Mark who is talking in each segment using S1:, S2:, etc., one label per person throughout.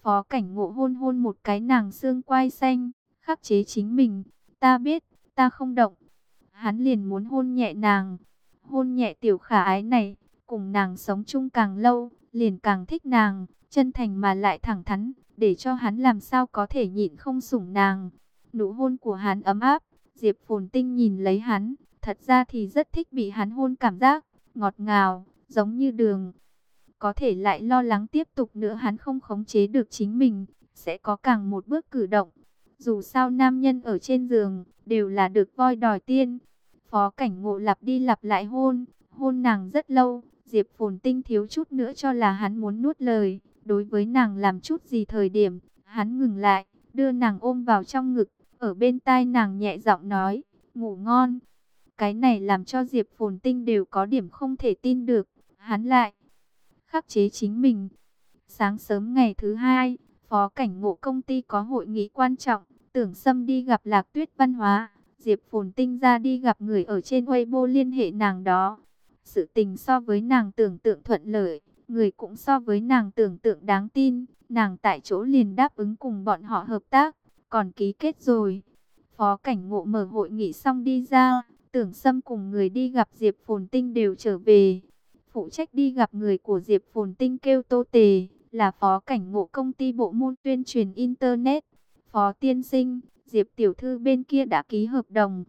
S1: Phó Cảnh Ngộ hôn hôn một cái nàng xương quai xanh, khắc chế chính mình. Ta biết, ta không động. Hắn liền muốn hôn nhẹ nàng, hôn nhẹ tiểu khả ái này, cùng nàng sống chung càng lâu, liền càng thích nàng, chân thành mà lại thẳng thắn, để cho hắn làm sao có thể nhịn không sủng nàng. Nụ hôn của hắn ấm áp, Diệp Phồn Tinh nhìn lấy hắn, thật ra thì rất thích bị hắn hôn, cảm giác ngọt ngào, giống như đường. Có thể lại lo lắng tiếp tục nữa hắn không khống chế được chính mình, sẽ có càng một bước cử động. Dù sao nam nhân ở trên giường, đều là được voi đòi tiên. Phó Cảnh Ngộ lặp đi lặp lại hôn, hôn nàng rất lâu. Diệp Phồn Tinh thiếu chút nữa cho là hắn muốn nuốt lời. Đối với nàng làm chút gì thời điểm, hắn ngừng lại, đưa nàng ôm vào trong ngực. Ở bên tai nàng nhẹ giọng nói, ngủ ngon. Cái này làm cho Diệp Phồn Tinh đều có điểm không thể tin được. Hắn lại khắc chế chính mình. Sáng sớm ngày thứ hai, Phó Cảnh Ngộ công ty có hội nghị quan trọng. Tưởng Sâm đi gặp Lạc Tuyết Văn Hóa. Diệp Phồn Tinh ra đi gặp người ở trên Weibo liên hệ nàng đó. Sự tình so với nàng tưởng tượng thuận lợi, người cũng so với nàng tưởng tượng đáng tin. Nàng tại chỗ liền đáp ứng cùng bọn họ hợp tác, còn ký kết rồi. Phó Cảnh Ngộ mở hội nghị xong đi ra, Tưởng Sâm cùng người đi gặp Diệp Phồn Tinh đều trở về. Phụ trách đi gặp người của Diệp Phồn Tinh kêu Tô Tề, là Phó Cảnh Ngộ công ty bộ môn tuyên truyền Internet. Phó tiên sinh, Diệp tiểu thư bên kia đã ký hợp đồng.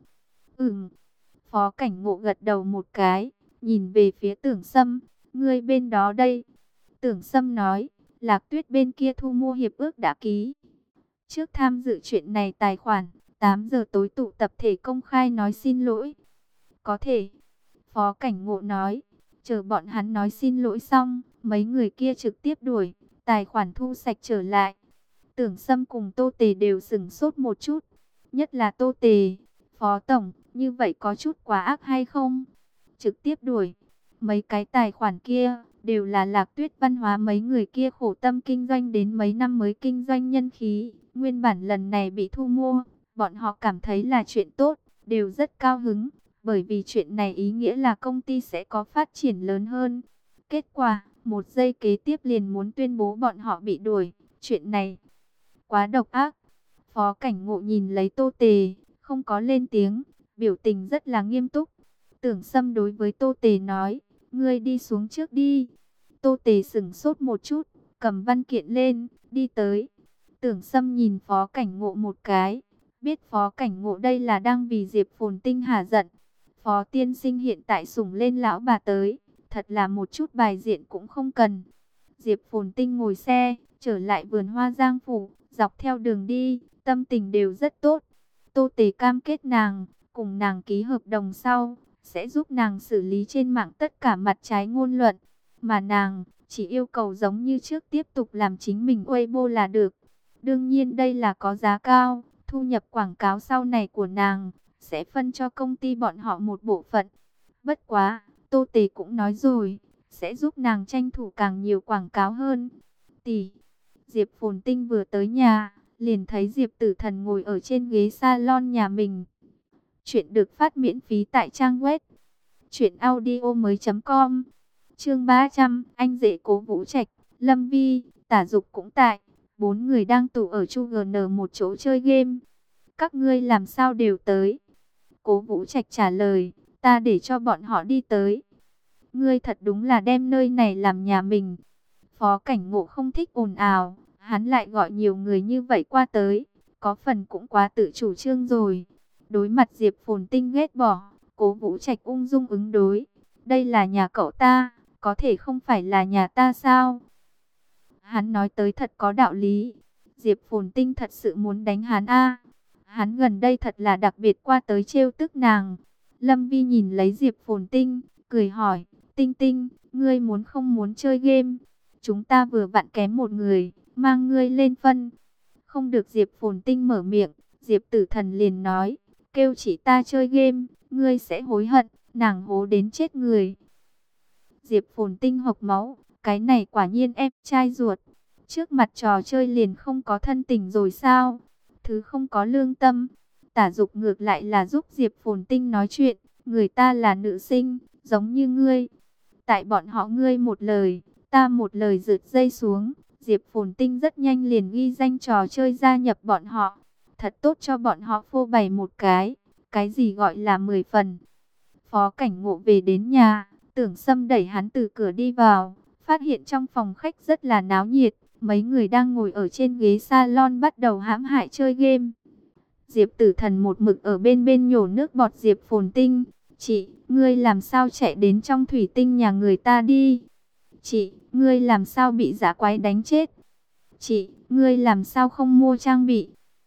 S1: Phó Cảnh Ngộ gật đầu một cái, nhìn về phía Tưởng Sâm, ngươi bên đó đây. Tưởng Sâm nói, Lạc Tuyết bên kia thu mua hiệp ước đã ký. Trước tham dự chuyện này tài khoản, 8 giờ tối tụ tập thể công khai nói xin lỗi. Có thể, Phó Cảnh Ngộ nói, chờ bọn hắn nói xin lỗi xong, mấy người kia trực tiếp đuổi, tài khoản thu sạch trở lại. Tưởng Sâm cùng Tô Tề đều sửng sốt một chút, nhất là Tô Tề. Phó Tổng, như vậy có chút quá ác hay không? Trực tiếp đuổi, mấy cái tài khoản kia đều là Lạc Tuyết Văn Hóa mấy người kia khổ tâm kinh doanh đến mấy năm mới kinh doanh nhân khí. Nguyên bản lần này bị thu mua, bọn họ cảm thấy là chuyện tốt, đều rất cao hứng. Bởi vì chuyện này ý nghĩa là công ty sẽ có phát triển lớn hơn. Kết quả, một giây kế tiếp liền muốn tuyên bố bọn họ bị đuổi. Chuyện này quá độc ác. Phó Cảnh Ngộ nhìn lấy Tô Tề, không có lên tiếng, biểu tình rất là nghiêm túc. Tưởng Sâm đối với Tô Tề nói, ngươi đi xuống trước đi. Tô Tề sửng sốt một chút, cầm văn kiện lên, đi tới. Tưởng Sâm nhìn Phó Cảnh Ngộ một cái, biết Phó Cảnh Ngộ đây là đang vì Diệp Phồn Tinh hả giận. Phó tiên sinh hiện tại sủng lên lão bà tới, thật là một chút bài diện cũng không cần. Diệp Phồn Tinh ngồi xe, trở lại vườn hoa Giang Phủ, dọc theo đường đi, tâm tình đều rất tốt. Tô Tề cam kết nàng, cùng nàng ký hợp đồng sau, sẽ giúp nàng xử lý trên mạng tất cả mặt trái ngôn luận. Mà nàng, chỉ yêu cầu giống như trước tiếp tục làm chính mình Weibo là được. Đương nhiên đây là có giá cao, thu nhập quảng cáo sau này của nàng sẽ phân cho công ty bọn họ một bộ phận. Bất quá, Tô Tề cũng nói rồi, sẽ giúp nàng tranh thủ càng nhiều quảng cáo hơn. Tỷ, Diệp Phồn Tinh vừa tới nhà, liền thấy Diệp Tử Thần ngồi ở trên ghế salon nhà mình. Chuyện được phát miễn phí tại trang web truyệnaudiomoi.com. Chương 300, anh rể Cố Vũ Trạch, Lâm Vi, Tả Dục cũng tại. 4 người đang tụ ở Chu GN một chỗ chơi game. Các ngươi làm sao đều tới? Cố Vũ Trạch trả lời, ta để cho bọn họ đi tới. Ngươi thật đúng là đem nơi này làm nhà mình. Phó Cảnh Ngộ không thích ồn ào, hắn lại gọi nhiều người như vậy qua tới, có phần cũng quá tự chủ trương rồi. Đối mặt Diệp Phồn Tinh ghét bỏ, Cố Vũ Trạch ung dung ứng đối. Đây là nhà cậu ta, có thể không phải là nhà ta sao? Hắn nói tới thật có đạo lý. Diệp Phồn Tinh thật sự muốn đánh hắn a. Hắn gần đây thật là đặc biệt qua tới trêu tức nàng. Lâm Vi nhìn lấy Diệp Phồn Tinh, cười hỏi, Tinh Tinh, ngươi muốn không muốn chơi game? Chúng ta vừa vặn kém một người, mang ngươi lên phân. Không được. Diệp Phồn Tinh mở miệng, Diệp Tử Thần liền nói, kêu chỉ ta chơi game, ngươi sẽ hối hận, nàng hố đến chết người. Diệp Phồn Tinh hộc máu, cái này quả nhiên em trai ruột. Trước mặt trò chơi liền không có thân tình rồi sao? Thứ không có lương tâm. Tả Dục ngược lại là giúp Diệp Phồn Tinh nói chuyện, người ta là nữ sinh, giống như ngươi. Tại bọn họ ngươi một lời, ta một lời rượt dây xuống, Diệp Phồn Tinh rất nhanh liền ghi danh trò chơi gia nhập bọn họ. Thật tốt cho bọn họ phô bày một cái gì gọi là 10 phần. Phó Cảnh Ngộ về đến nhà, Tưởng Sâm đẩy hắn từ cửa đi vào, phát hiện trong phòng khách rất là náo nhiệt, mấy người đang ngồi ở trên ghế salon bắt đầu hãm hại chơi game. Diệp Tử Thần một mực ở bên bên nhổ nước bọt Diệp Phồn Tinh. Chị, ngươi làm sao chạy đến trong thủy tinh nhà người ta đi? Chị, ngươi làm sao bị dã quái đánh chết? Chị, ngươi làm sao không mua trang bị?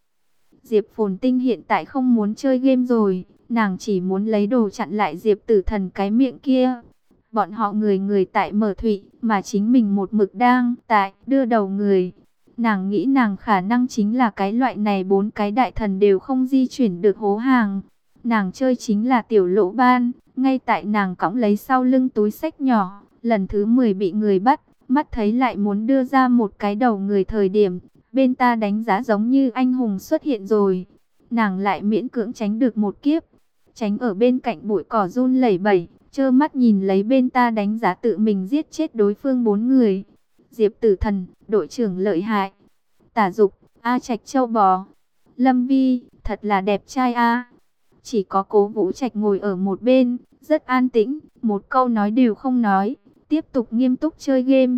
S1: Diệp Phồn Tinh hiện tại không muốn chơi game rồi, nàng chỉ muốn lấy đồ chặn lại Diệp Tử Thần cái miệng kia. Bọn họ người người tại mở thủy, mà chính mình một mực đang tại đưa đầu người. Nàng nghĩ nàng khả năng chính là cái loại này, 4 cái đại thần đều không di chuyển được hố hàng. Nàng chơi chính là tiểu lỗ ban, ngay tại nàng cõng lấy sau lưng túi xách nhỏ, lần thứ 10 bị người bắt, mắt thấy lại muốn đưa ra một cái đầu người thời điểm, bên ta đánh giá giống như anh hùng xuất hiện rồi. Nàng lại miễn cưỡng tránh được một kiếp, tránh ở bên cạnh bụi cỏ run lẩy bẩy, trơ mắt nhìn lấy bên ta đánh giá tự mình giết chết đối phương 4 người. Diệp Tử Thần, đội trưởng lợi hại. Tả Dục, A Trạch châu bò. Lâm Vi, thật là đẹp trai a. Chỉ có Cố Vũ Trạch ngồi ở một bên, rất an tĩnh, một câu nói đều không nói, tiếp tục nghiêm túc chơi game.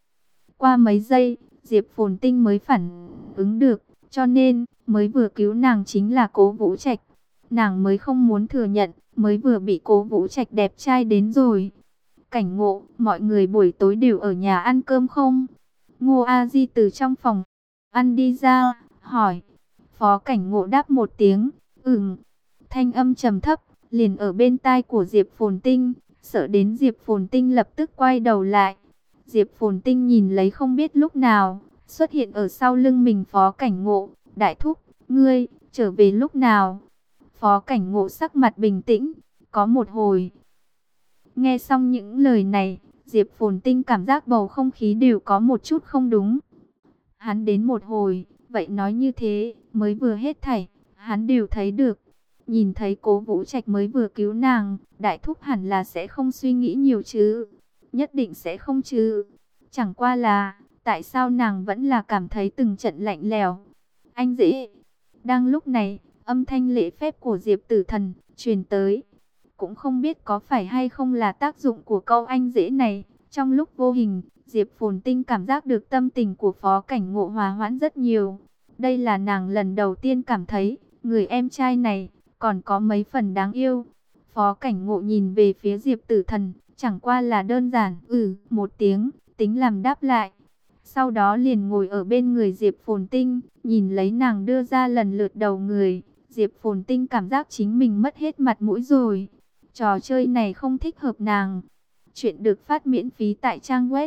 S1: Qua mấy giây, Diệp Phồn Tinh mới phản ứng được, cho nên mới vừa cứu nàng chính là Cố Vũ Trạch. Nàng mới không muốn thừa nhận, mới vừa bị Cố Vũ Trạch đẹp trai đến rồi. Cảnh Ngộ, mọi người buổi tối đều ở nhà ăn cơm không? Ngô A Di từ trong phòng ăn đi ra, hỏi. Phó Cảnh Ngộ đáp một tiếng, thanh âm trầm thấp, liền ở bên tai của Diệp Phồn Tinh, sợ đến Diệp Phồn Tinh lập tức quay đầu lại. Diệp Phồn Tinh nhìn lấy không biết lúc nào, xuất hiện ở sau lưng mình Phó Cảnh Ngộ. Đại thúc, ngươi, trở về lúc nào? Phó Cảnh Ngộ sắc mặt bình tĩnh, có một hồi. Nghe xong những lời này, Diệp Phồn Tinh cảm giác bầu không khí đều có một chút không đúng. Hắn đến một hồi, vậy nói như thế, mới vừa hết thảy, hắn đều thấy được. Nhìn thấy Cố Vũ Trạch mới vừa cứu nàng, đại thúc hẳn là sẽ không suy nghĩ nhiều chứ. Nhất định sẽ không chứ. Chẳng qua là, tại sao nàng vẫn là cảm thấy từng trận lạnh lẽo. Anh dễ. Đang lúc này, âm thanh lễ phép của Diệp Tử Thần truyền tới. Cũng không biết có phải hay không là tác dụng của câu anh dễ này. Trong lúc vô hình, Diệp Phồn Tinh cảm giác được tâm tình của Phó Cảnh Ngộ hòa hoãn rất nhiều. Đây là nàng lần đầu tiên cảm thấy, người em trai này còn có mấy phần đáng yêu. Phó Cảnh Ngộ nhìn về phía Diệp Tử Thần, chẳng qua là đơn giản một tiếng, tính làm đáp lại. Sau đó liền ngồi ở bên người Diệp Phồn Tinh, nhìn lấy nàng đưa ra lần lượt đầu người. Diệp Phồn Tinh cảm giác chính mình mất hết mặt mũi rồi. Trò chơi này không thích hợp nàng. Chuyện được phát miễn phí tại trang web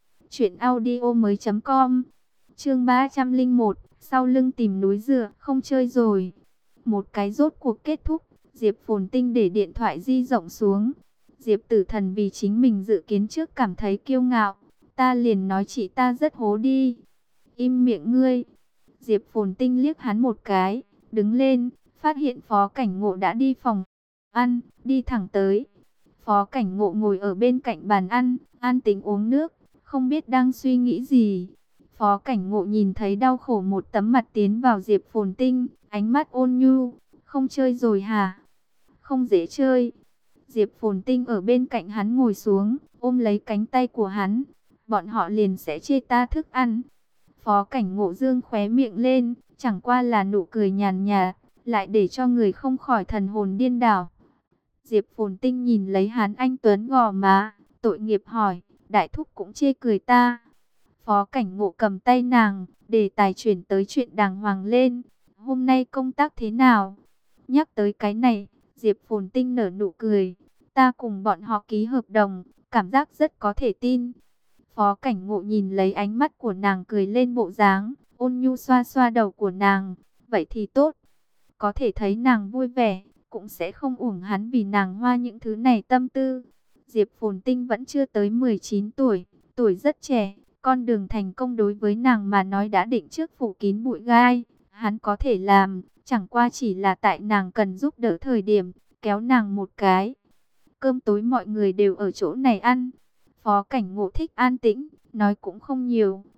S1: truyệnaudiomoi.com. Chương 301, sau lưng tìm núi dựa, không chơi rồi. Một cái rốt cuộc kết thúc, Diệp Phồn Tinh để điện thoại di rộng xuống. Diệp Tử Thần vì chính mình dự kiến trước cảm thấy kiêu ngạo, ta liền nói chị ta rất hố đi. Im miệng ngươi. Diệp Phồn Tinh liếc hắn một cái, đứng lên, phát hiện Phó Cảnh Ngộ đã đi phòng ăn, đi thẳng tới. Phó Cảnh Ngộ ngồi ở bên cạnh bàn ăn, an tĩnh uống nước, không biết đang suy nghĩ gì. Phó Cảnh Ngộ nhìn thấy đau khổ một tấm mặt tiến vào Diệp Phồn Tinh, ánh mắt ôn nhu, không chơi rồi hả? Không dễ chơi. Diệp Phồn Tinh ở bên cạnh hắn ngồi xuống, ôm lấy cánh tay của hắn, bọn họ liền sẽ chê ta thức ăn. Phó Cảnh Ngộ dương khóe miệng lên, chẳng qua là nụ cười nhàn nhạt, lại để cho người không khỏi thần hồn điên đảo. Diệp Phồn Tinh nhìn lấy hắn anh tuấn gò má, tội nghiệp hỏi, đại thúc cũng chê cười ta. Phó Cảnh Ngộ cầm tay nàng, đề tài chuyển tới chuyện đàng hoàng lên. Hôm nay công tác thế nào? Nhắc tới cái này, Diệp Phồn Tinh nở nụ cười. Ta cùng bọn họ ký hợp đồng, cảm giác rất có thể tin. Phó Cảnh Ngộ nhìn lấy ánh mắt của nàng cười lên bộ dáng, ôn nhu xoa xoa đầu của nàng. Vậy thì tốt. Có thể thấy nàng vui vẻ, cũng sẽ không uổng hắn vì nàng hoa những thứ này tâm tư. Diệp Phồn Tinh vẫn chưa tới 19 tuổi, tuổi rất trẻ. Con đường thành công đối với nàng mà nói đã định trước phủ kín bụi gai. Hắn có thể làm, chẳng qua chỉ là tại nàng cần giúp đỡ thời điểm, kéo nàng một cái. Cơm tối mọi người đều ở chỗ này ăn. Phó Cảnh Ngộ thích an tĩnh, nói cũng không nhiều,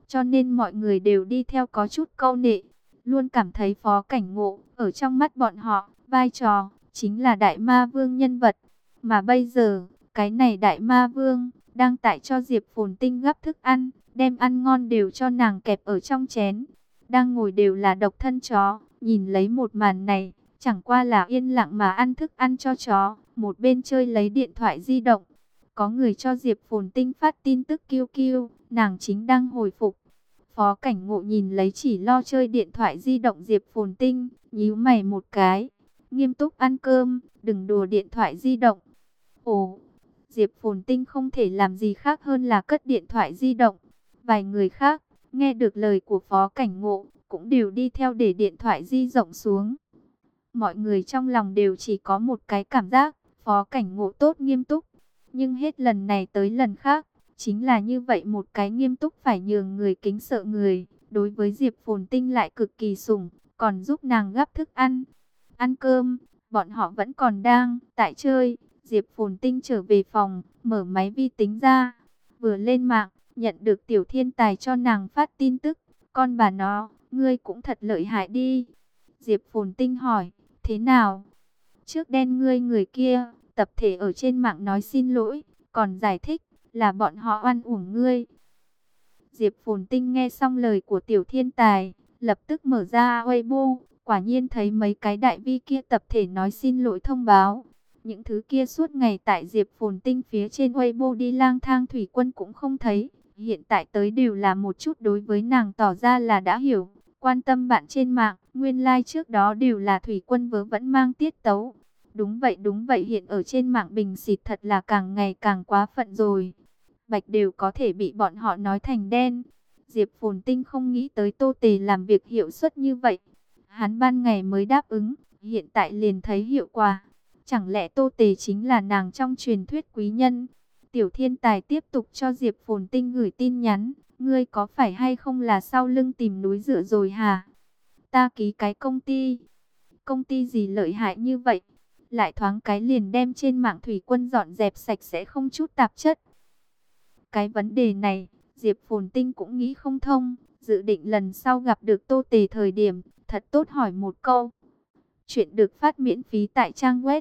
S1: cho nên mọi người đều đi theo có chút câu nệ, luôn cảm thấy Phó Cảnh Ngộ ở trong mắt bọn họ, vai trò chính là đại ma vương nhân vật. Mà bây giờ, cái này đại ma vương đang tại cho Diệp Phồn Tinh gắp thức ăn, đem ăn ngon đều cho nàng kẹp ở trong chén. Đang ngồi đều là độc thân chó, nhìn lấy một màn này, chẳng qua là yên lặng mà ăn thức ăn cho chó, một bên chơi lấy điện thoại di động. Có người cho Diệp Phồn Tinh phát tin tức kêu kêu, nàng chính đang hồi phục. Phó Cảnh Ngộ nhìn lấy chỉ lo chơi điện thoại di động Diệp Phồn Tinh, nhíu mày một cái, nghiêm túc ăn cơm, đừng đùa điện thoại di động. Ồ, Diệp Phồn Tinh không thể làm gì khác hơn là cất điện thoại di động. Vài người khác, nghe được lời của Phó Cảnh Ngộ, cũng đều đi theo để điện thoại di động xuống. Mọi người trong lòng đều chỉ có một cái cảm giác, Phó Cảnh Ngộ tốt nghiêm túc. Nhưng hết lần này tới lần khác, chính là như vậy một cái nghiêm túc phải nhường người kính sợ người. Đối với Diệp Phồn Tinh lại cực kỳ sủng, còn giúp nàng gắp thức ăn. Ăn cơm, bọn họ vẫn còn đang tại chơi. Diệp Phồn Tinh trở về phòng, mở máy vi tính ra. Vừa lên mạng, nhận được Tiểu Thiên Tài cho nàng phát tin tức. Con bà nó, ngươi cũng thật lợi hại đi. Diệp Phồn Tinh hỏi, thế nào? Trước đen ngươi người kia, tập thể ở trên mạng nói xin lỗi, còn giải thích là bọn họ oan uổng ngươi. Diệp Phồn Tinh nghe xong lời của Tiểu Thiên Tài, lập tức mở ra Weibo, quả nhiên thấy mấy cái đại vi kia tập thể nói xin lỗi thông báo. Những thứ kia suốt ngày tại Diệp Phồn Tinh phía trên Weibo đi lang thang thủy quân cũng không thấy. Hiện tại tới đều là một chút đối với nàng tỏ ra là đã hiểu, quan tâm bạn trên mạng. Nguyên like trước đó đều là thủy quân vớ vẫn mang tiết tấu. Đúng vậy, hiện ở trên mạng bình xịt thật là càng ngày càng quá phận rồi. Bạch đều có thể bị bọn họ nói thành đen. Diệp Phồn Tinh không nghĩ tới Tô Tề làm việc hiệu suất như vậy. Hắn ban ngày mới đáp ứng, hiện tại liền thấy hiệu quả. Chẳng lẽ Tô Tề chính là nàng trong truyền thuyết quý nhân? Tiểu Thiên Tài tiếp tục cho Diệp Phồn Tinh gửi tin nhắn. Ngươi có phải hay không là sau lưng tìm núi dựa rồi hả? Ta ký cái công ty. Công ty gì lợi hại như vậy? Lại thoáng cái liền đem trên mạng thủy quân dọn dẹp sạch sẽ không chút tạp chất. Cái vấn đề này, Diệp Phồn Tinh cũng nghĩ không thông. Dự định lần sau gặp được Tô Tề thời điểm, thật tốt hỏi một câu. Chuyện được phát miễn phí tại trang web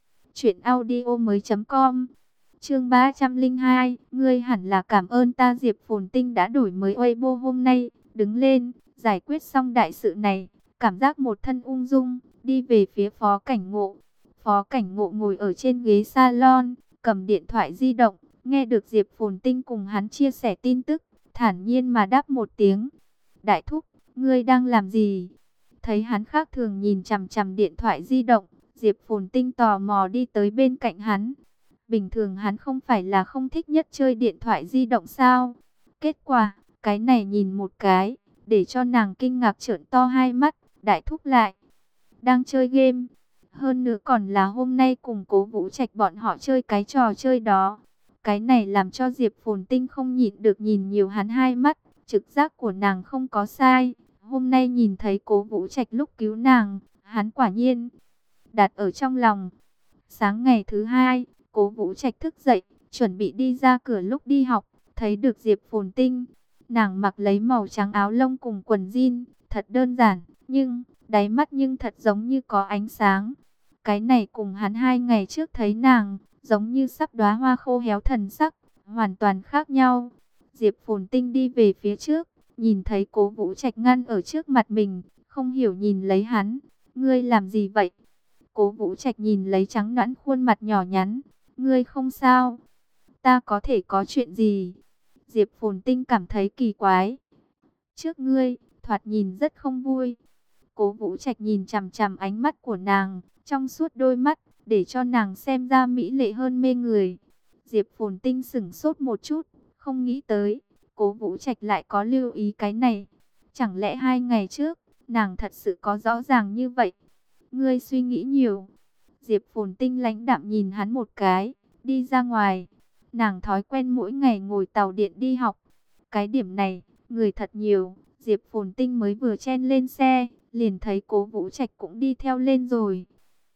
S1: truyệnaudiomoi.com. Chương 302, ngươi hẳn là cảm ơn ta. Diệp Phồn Tinh đã đổi mới Weibo hôm nay, đứng lên, giải quyết xong đại sự này, cảm giác một thân ung dung, đi về phía Phó Cảnh Ngộ. Phó Cảnh Ngộ ngồi ở trên ghế salon, cầm điện thoại di động, nghe được Diệp Phồn Tinh cùng hắn chia sẻ tin tức, thản nhiên mà đáp một tiếng. Đại thúc, ngươi đang làm gì? Thấy hắn khác thường nhìn chằm chằm điện thoại di động, Diệp Phồn Tinh tò mò đi tới bên cạnh hắn. Bình thường hắn không phải là không thích nhất chơi điện thoại di động sao? Kết quả, cái này nhìn một cái, để cho nàng kinh ngạc trợn to hai mắt. Đại thúc lại đang chơi game. Hơn nữa còn là hôm nay cùng Cố Vũ Trạch bọn họ chơi cái trò chơi đó. Cái này làm cho Diệp Phồn Tinh không nhịn được nhìn nhiều hắn hai mắt. Trực giác của nàng không có sai. Hôm nay nhìn thấy Cố Vũ Trạch lúc cứu nàng, hắn quả nhiên đặt ở trong lòng. Sáng ngày thứ hai, Cố Vũ Trạch thức dậy, chuẩn bị đi ra cửa lúc đi học, thấy được Diệp Phồn Tinh. Nàng mặc lấy màu trắng áo lông cùng quần jean, thật đơn giản, nhưng đáy mắt nhưng thật giống như có ánh sáng. Cái này cùng hắn 2 ngày trước thấy nàng, giống như sắp đóa hoa khô héo thần sắc, hoàn toàn khác nhau. Diệp Phồn Tinh đi về phía trước, nhìn thấy Cố Vũ Trạch ngăn ở trước mặt mình, không hiểu nhìn lấy hắn. Ngươi làm gì vậy? Cố Vũ Trạch nhìn lấy trắng nõn khuôn mặt nhỏ nhắn. Ngươi không sao? Ta có thể có chuyện gì? Diệp Phồn Tinh cảm thấy kỳ quái. Trước ngươi, thoạt nhìn rất không vui. Cố Vũ Trạch nhìn chằm chằm ánh mắt của nàng, trong suốt đôi mắt, để cho nàng xem ra mỹ lệ hơn mê người. Diệp Phồn Tinh sững sốt một chút, không nghĩ tới, Cố Vũ Trạch lại có lưu ý cái này. Chẳng lẽ 2 ngày trước, nàng thật sự có rõ ràng như vậy? Ngươi suy nghĩ nhiều. Diệp Phồn Tinh lãnh đạm nhìn hắn một cái, đi ra ngoài. Nàng thói quen mỗi ngày ngồi tàu điện đi học. Cái điểm này, người thật nhiều. Diệp Phồn Tinh mới vừa chen lên xe, liền thấy Cố Vũ Trạch cũng đi theo lên rồi.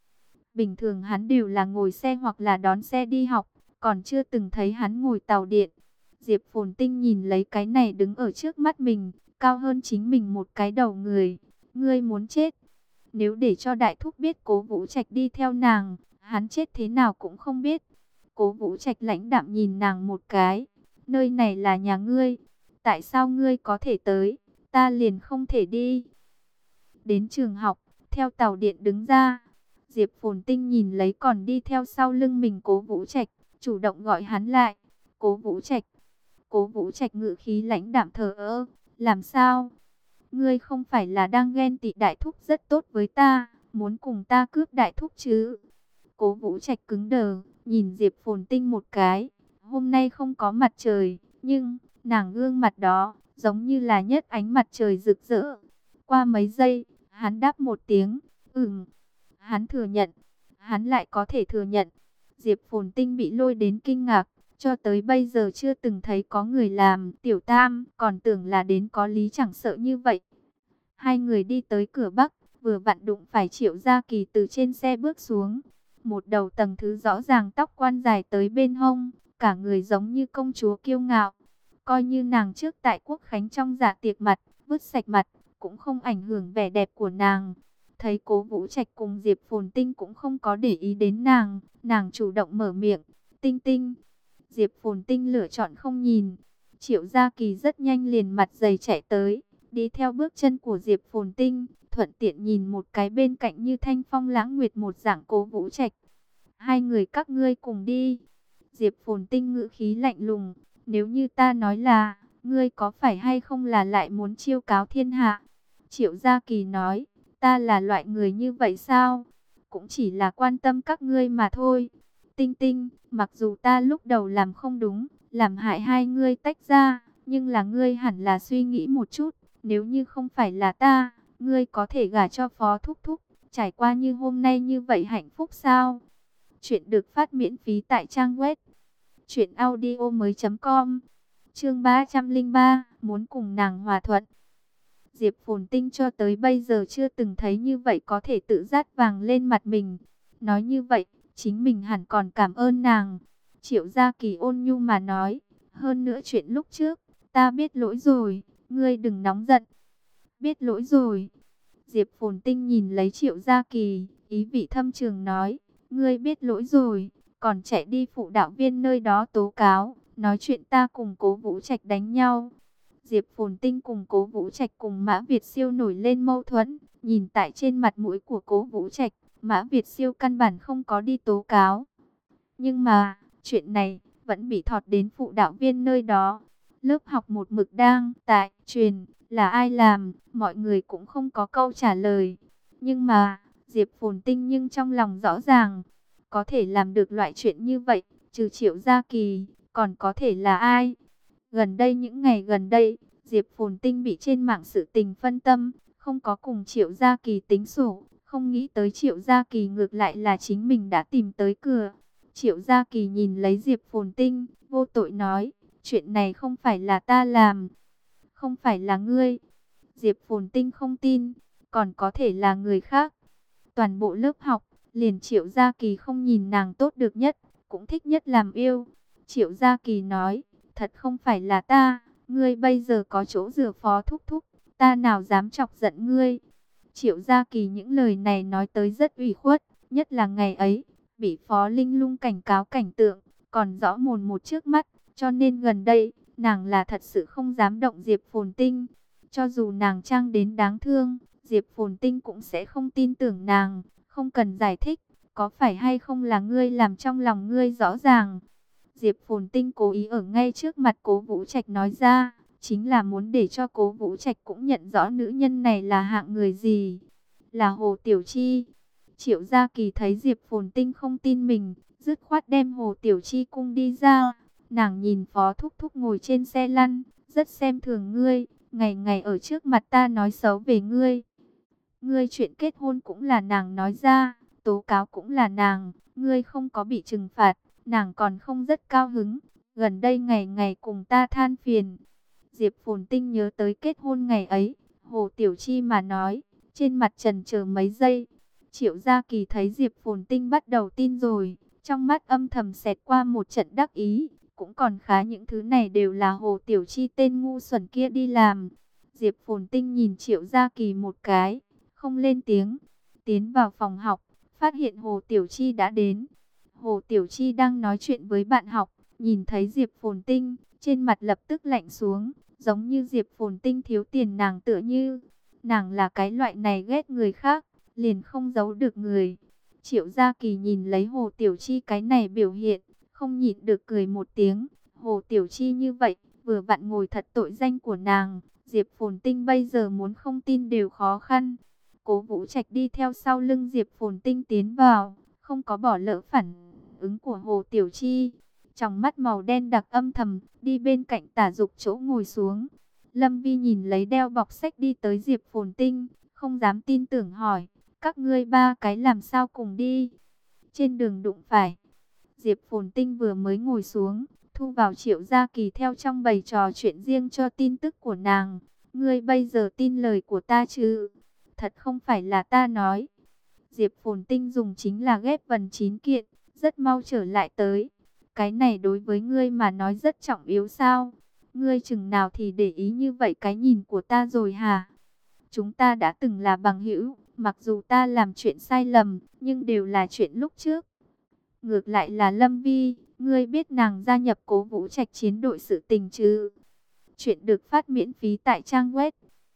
S1: Bình thường hắn đều là ngồi xe hoặc là đón xe đi học, còn chưa từng thấy hắn ngồi tàu điện. Diệp Phồn Tinh nhìn lấy cái này đứng ở trước mắt mình, cao hơn chính mình một cái đầu người. Ngươi muốn chết. Nếu để cho Đại Thúc biết Cố Vũ Trạch đi theo nàng, hắn chết thế nào cũng không biết. Cố Vũ Trạch lãnh đạm nhìn nàng một cái. Nơi này là nhà ngươi. Tại sao ngươi có thể tới, ta liền không thể đi? Đến trường học, theo tàu điện đứng ra. Diệp Phồn Tinh nhìn lấy còn đi theo sau lưng mình Cố Vũ Trạch, chủ động gọi hắn lại. Cố Vũ Trạch. Cố Vũ Trạch ngữ khí lãnh đạm thờ ơ. Làm sao? Ngươi không phải là đang ghen tị Đại Thúc rất tốt với ta, muốn cùng ta cướp Đại Thúc chứ? Cố Vũ Trạch cứng đờ, nhìn Diệp Phồn Tinh một cái. Hôm nay không có mặt trời, nhưng nàng gương mặt đó giống như là nhất ánh mặt trời rực rỡ. Qua mấy giây, hắn đáp một tiếng, Hắn thừa nhận, hắn lại có thể thừa nhận. Diệp Phồn Tinh bị lôi đến kinh ngạc, cho tới bây giờ chưa từng thấy có người làm tiểu tam, còn tưởng là đến có lý chẳng sợ như vậy. Hai người đi tới cửa Bắc, vừa vặn đụng phải Triệu Gia Kỳ từ trên xe bước xuống. Một đầu tầng thứ rõ ràng tóc quan dài tới bên hông, cả người giống như công chúa kiêu ngạo. Coi như nàng trước tại Quốc Khánh trong dạ tiệc mặt, vứt sạch mặt, cũng không ảnh hưởng vẻ đẹp của nàng. Thấy Cố Vũ Trạch cùng Diệp Phồn Tinh cũng không có để ý đến nàng, nàng chủ động mở miệng, Tinh Tinh. Diệp Phồn Tinh lựa chọn không nhìn. Triệu Gia Kỳ rất nhanh liền mặt dày chạy tới, đi theo bước chân của Diệp Phồn Tinh, thuận tiện nhìn một cái bên cạnh như thanh phong lãng nguyệt một dạng Cố Vũ Trạch. Hai người các ngươi cùng đi. Diệp Phồn Tinh ngữ khí lạnh lùng, nếu như ta nói là, ngươi có phải hay không là lại muốn chiêu cáo thiên hạ? Triệu Gia Kỳ nói, ta là loại người như vậy sao? Cũng chỉ là quan tâm các ngươi mà thôi. Tinh Tinh, mặc dù ta lúc đầu làm không đúng, làm hại hai ngươi tách ra, nhưng là ngươi hẳn là suy nghĩ một chút, nếu như không phải là ta, ngươi có thể gả cho Phó Thúc Thúc, trải qua như hôm nay như vậy hạnh phúc sao? Chuyện được phát miễn phí tại trang web truyệnaudiomoi.com. Chương 303, muốn cùng nàng hòa thuận. Diệp Phồn Tinh cho tới bây giờ chưa từng thấy như vậy có thể tự dát vàng lên mặt mình. Nói như vậy, chính mình hẳn còn cảm ơn nàng. Triệu Gia Kỳ ôn nhu mà nói, hơn nữa chuyện lúc trước, ta biết lỗi rồi, ngươi đừng nóng giận. Biết lỗi rồi. Diệp Phồn Tinh nhìn lấy Triệu Gia Kỳ, ý vị thâm trường nói, ngươi biết lỗi rồi, còn chạy đi phụ đạo viên nơi đó tố cáo, nói chuyện ta cùng Cố Vũ Trạch đánh nhau. Diệp Phồn Tinh cùng Cố Vũ Trạch cùng Mã Việt Siêu nổi lên mâu thuẫn, nhìn tại trên mặt mũi của Cố Vũ Trạch, Mã Việt Siêu căn bản không có đi tố cáo. Nhưng mà, chuyện này vẫn bị thọt đến phụ đạo viên nơi đó. Lớp học một mực đang tại truyền, là ai làm, mọi người cũng không có câu trả lời. Nhưng mà, Diệp Phồn Tinh nhưng trong lòng rõ ràng, có thể làm được loại chuyện như vậy, trừ Triệu Gia Kỳ, còn có thể là ai? Gần đây những ngày gần đây, Diệp Phồn Tinh bị trên mạng sự tình phân tâm, không có cùng Triệu Gia Kỳ tính sổ, không nghĩ tới Triệu Gia Kỳ ngược lại là chính mình đã tìm tới cửa. Triệu Gia Kỳ nhìn lấy Diệp Phồn Tinh, vô tội nói, chuyện này không phải là ta làm, không phải là ngươi. Diệp Phồn Tinh không tin, còn có thể là người khác. Toàn bộ lớp học, liền Triệu Gia Kỳ không nhìn nàng tốt được nhất, cũng thích nhất làm yêu. Triệu Gia Kỳ nói, thật không phải là ta, ngươi bây giờ có chỗ dựa Phó Thúc Thúc, ta nào dám chọc giận ngươi. Triệu Gia Kỳ những lời này nói tới rất ủy khuất, nhất là ngày ấy, bị Phó Linh Lung cảnh cáo cảnh tượng, còn rõ mồn một trước mắt, cho nên gần đây, nàng là thật sự không dám động Diệp Phồn Tinh. Cho dù nàng trang đến đáng thương, Diệp Phồn Tinh cũng sẽ không tin tưởng nàng, không cần giải thích, có phải hay không là ngươi làm trong lòng ngươi rõ ràng. Diệp Phồn Tinh cố ý ở ngay trước mặt Cố Vũ Trạch nói ra, chính là muốn để cho Cố Vũ Trạch cũng nhận rõ nữ nhân này là hạng người gì, là Hồ Tiểu Chi. Triệu Gia Kỳ thấy Diệp Phồn Tinh không tin mình, dứt khoát đem Hồ Tiểu Chi cung đi ra. Nàng nhìn Phó Thúc Thúc ngồi trên xe lăn, rất xem thường ngươi, ngày ngày ở trước mặt ta nói xấu về ngươi. Ngươi chuyện kết hôn cũng là nàng nói ra, tố cáo cũng là nàng, ngươi không có bị trừng phạt, nàng còn không rất cao hứng, gần đây ngày ngày cùng ta than phiền. Diệp Phồn Tinh nhớ tới kết hôn ngày ấy, Hồ Tiểu Chi mà nói, trên mặt chần chờ mấy giây. Triệu Gia Kỳ thấy Diệp Phồn Tinh bắt đầu tin rồi, trong mắt âm thầm xẹt qua một trận đắc ý, Cũng còn khá, những thứ này đều là Hồ Tiểu Chi tên ngu xuẩn kia đi làm. Diệp Phồn Tinh nhìn Triệu Gia Kỳ một cái, không lên tiếng. Tiến vào phòng học, phát hiện Hồ Tiểu Chi đã đến. Hồ Tiểu Chi đang nói chuyện với bạn học, nhìn thấy Diệp Phồn Tinh, trên mặt lập tức lạnh xuống, giống như Diệp Phồn Tinh thiếu tiền nàng, tựa như nàng là cái loại này ghét người khác, liền không giấu được người. Triệu Gia Kỳ nhìn lấy Hồ Tiểu Chi cái này biểu hiện, không nhịn được cười một tiếng. Hồ Tiểu Chi như vậy, vừa vặn ngồi thật tội danh của nàng. Diệp Phồn Tinh bây giờ muốn không tin đều khó khăn. Cố Vũ Trạch đi theo sau lưng Diệp Phồn Tinh tiến vào, không có bỏ lỡ phản ứng của Hồ Tiểu Chi. Trong mắt màu đen đặc âm thầm, đi bên cạnh Tả Dục chỗ ngồi xuống. Lâm Vi nhìn lấy đeo bọc sách đi tới Diệp Phồn Tinh, không dám tin tưởng hỏi, các ngươi ba cái làm sao cùng đi? Trên đường đụng phải. Diệp Phồn Tinh vừa mới ngồi xuống, thu vào Triệu Gia Kỳ theo trong bầy trò chuyện riêng cho tin tức của nàng. Ngươi bây giờ tin lời của ta chứ? Thật không phải là ta nói. Diệp Phồn Tinh dùng chính là ghép vần 9 kiện, rất mau trở lại tới. Cái này đối với ngươi mà nói rất trọng yếu sao? Ngươi chừng nào thì để ý như vậy cái nhìn của ta rồi hả? Chúng ta đã từng là bằng hữu, mặc dù ta làm chuyện sai lầm, nhưng đều là chuyện lúc trước. Ngược lại là Lâm Vi, ngươi biết nàng gia nhập Cố Vũ Trạch chiến đội sự tình chứ? Chuyện được phát miễn phí tại trang web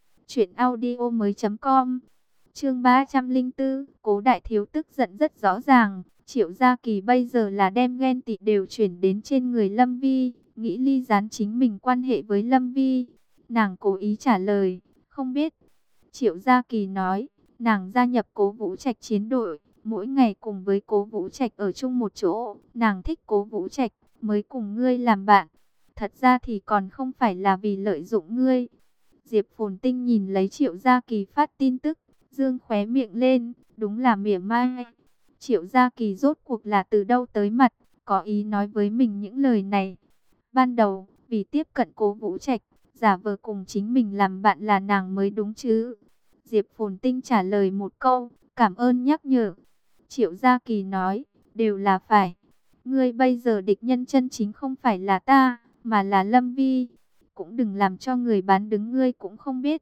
S1: truyệnaudiomoi.com. Chương 304, Cố Đại Thiếu tức giận rất rõ ràng. Triệu Gia Kỳ bây giờ là đem ghen tị đều chuyển đến trên người Lâm Vi, nghĩ ly gián chính mình quan hệ với Lâm Vi. Nàng cố ý trả lời, không biết. Triệu Gia Kỳ nói, nàng gia nhập Cố Vũ Trạch chiến đội, mỗi ngày cùng với Cố Vũ Trạch ở chung một chỗ, nàng thích Cố Vũ Trạch, mới cùng ngươi làm bạn. Thật ra thì còn không phải là vì lợi dụng ngươi. Diệp Phồn Tinh nhìn lấy Triệu Gia Kỳ phát tin tức, dương khóe miệng lên, đúng là mỉa mai. Triệu Gia Kỳ rốt cuộc là từ đâu tới mặt, có ý nói với mình những lời này. Ban đầu, vì tiếp cận Cố Vũ Trạch, giả vờ cùng chính mình làm bạn là nàng mới đúng chứ. Diệp Phồn Tinh trả lời một câu, cảm ơn nhắc nhở. Triệu Gia Kỳ nói, đều là phải. Ngươi bây giờ địch nhân chân chính không phải là ta, mà là Lâm Vi. Cũng đừng làm cho người bán đứng ngươi cũng không biết.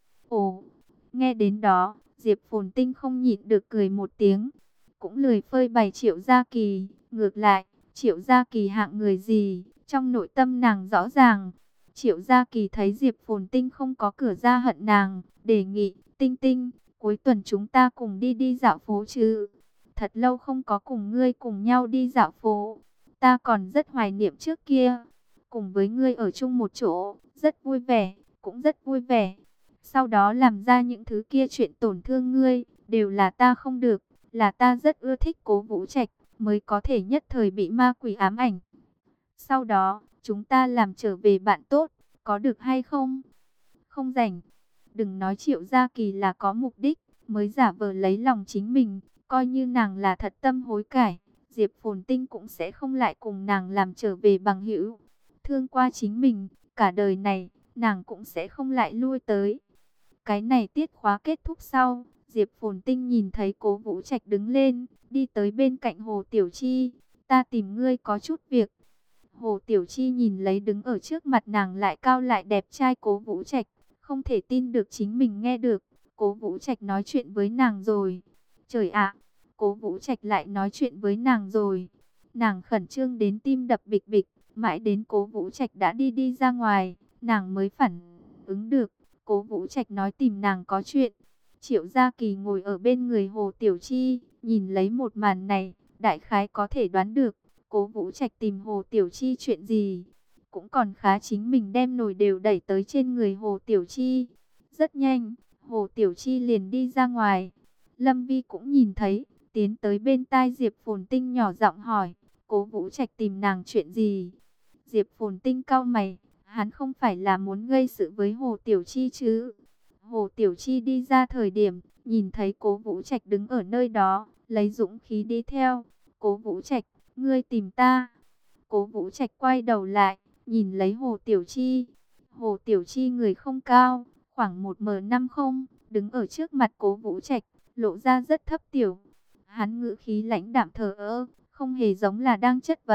S1: Ồ, nghe đến đó, Diệp Phồn Tinh không nhịn được cười một tiếng. Cũng lười phơi bày Triệu Gia Kỳ. Ngược lại, Triệu Gia Kỳ hạng người gì, trong nội tâm nàng rõ ràng. Triệu Gia Kỳ thấy Diệp Phồn Tinh không có cửa ra hận nàng, đề nghị, Tinh Tinh, cuối tuần chúng ta cùng đi đi dạo phố chứ. Thật lâu không có cùng ngươi cùng nhau đi dạo phố. Ta còn rất hoài niệm trước kia. Cùng với ngươi ở chung một chỗ, rất vui vẻ, cũng rất vui vẻ. Sau đó làm ra những thứ kia chuyện tổn thương ngươi, đều là ta không được, là ta rất ưa thích Cố Vũ Trạch, mới có thể nhất thời bị ma quỷ ám ảnh. Sau đó, chúng ta làm trở về bạn tốt, có được hay không? Không rảnh. Đừng nói Triệu Gia Kỳ là có mục đích, mới giả vờ lấy lòng chính mình, coi như nàng là thật tâm hối cải. Diệp Phồn Tinh cũng sẽ không lại cùng nàng làm trở về bằng hữu. Thương qua chính mình, cả đời này, nàng cũng sẽ không lại lui tới. Cái này tiết khóa kết thúc sau, Diệp Phồn Tinh nhìn thấy Cố Vũ Trạch đứng lên, đi tới bên cạnh Hồ Tiểu Chi. Ta tìm ngươi có chút việc. Hồ Tiểu Chi nhìn lấy đứng ở trước mặt nàng lại cao lại đẹp trai Cố Vũ Trạch, không thể tin được chính mình nghe được. Cố Vũ Trạch nói chuyện với nàng rồi. Trời ạ, Cố Vũ Trạch lại nói chuyện với nàng rồi. Nàng khẩn trương đến tim đập bịch bịch, mãi đến Cố Vũ Trạch đã đi đi ra ngoài, nàng mới phản ứng được. Cố Vũ Trạch nói tìm nàng có chuyện. Triệu Gia Kỳ ngồi ở bên người Hồ Tiểu Chi, nhìn lấy một màn này, đại khái có thể đoán được Cố Vũ Trạch tìm Hồ Tiểu Chi chuyện gì. Cũng còn khá chính mình đem nồi đều đẩy tới trên người Hồ Tiểu Chi. Rất nhanh, Hồ Tiểu Chi liền đi ra ngoài. Lâm Vi cũng nhìn thấy, tiến tới bên tai Diệp Phồn Tinh nhỏ giọng hỏi, Cố Vũ Trạch tìm nàng chuyện gì? Diệp Phồn Tinh cau mày, hắn không phải là muốn gây sự với Hồ Tiểu Chi chứ? Hồ Tiểu Chi đi ra thời điểm, nhìn thấy Cố Vũ Trạch đứng ở nơi đó, lấy dũng khí đi theo. Cố Vũ Trạch, ngươi tìm ta. Cố Vũ Trạch quay đầu lại, nhìn lấy Hồ Tiểu Chi. Hồ Tiểu Chi người không cao, khoảng 1m50, đứng ở trước mặt Cố Vũ Trạch, lộ ra rất thấp tiểu. Hắn ngữ khí lãnh đạm thờ ơ, không hề giống là đang chất vấn.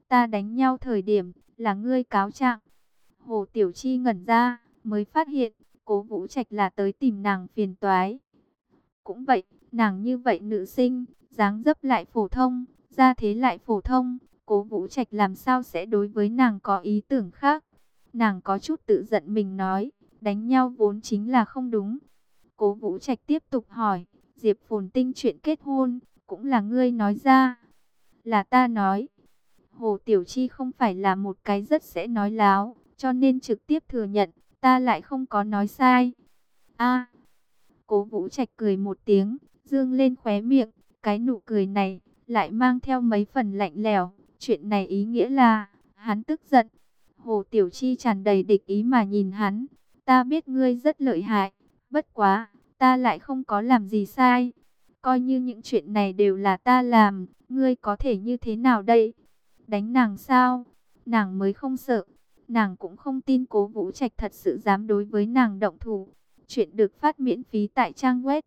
S1: ta đánh nhau thời điểm, là ngươi cáo trạng. Hồ Tiểu Chi ngẩn ra, mới phát hiện, Cố Vũ Trạch là tới tìm nàng phiền toái. Cũng vậy, nàng như vậy nữ sinh, dáng dấp lại phổ thông, gia thế lại phổ thông, Cố Vũ Trạch làm sao sẽ đối với nàng có ý tưởng khác. Nàng có chút tự giận mình nói, đánh nhau vốn chính là không đúng. Cố Vũ Trạch tiếp tục hỏi, Diệp Phồn Tinh chuyện kết hôn, cũng là ngươi nói ra. Là ta nói. Hồ Tiểu Chi không phải là một cái rất sẽ nói láo, cho nên trực tiếp thừa nhận, ta lại không có nói sai. A. Cố Vũ Trạch cười một tiếng, dương lên khóe miệng, cái nụ cười này lại mang theo mấy phần lạnh lẽo. Chuyện này ý nghĩa là hắn tức giận. Hồ Tiểu Chi tràn đầy địch ý mà nhìn hắn, ta biết ngươi rất lợi hại, bất quá, ta lại không có làm gì sai. Coi như những chuyện này đều là ta làm, ngươi có thể như thế nào đây? Đánh nàng sao? Nàng mới không sợ. Nàng cũng không tin Cố Vũ Trạch thật sự dám đối với nàng động thủ. Chuyện được phát miễn phí tại trang web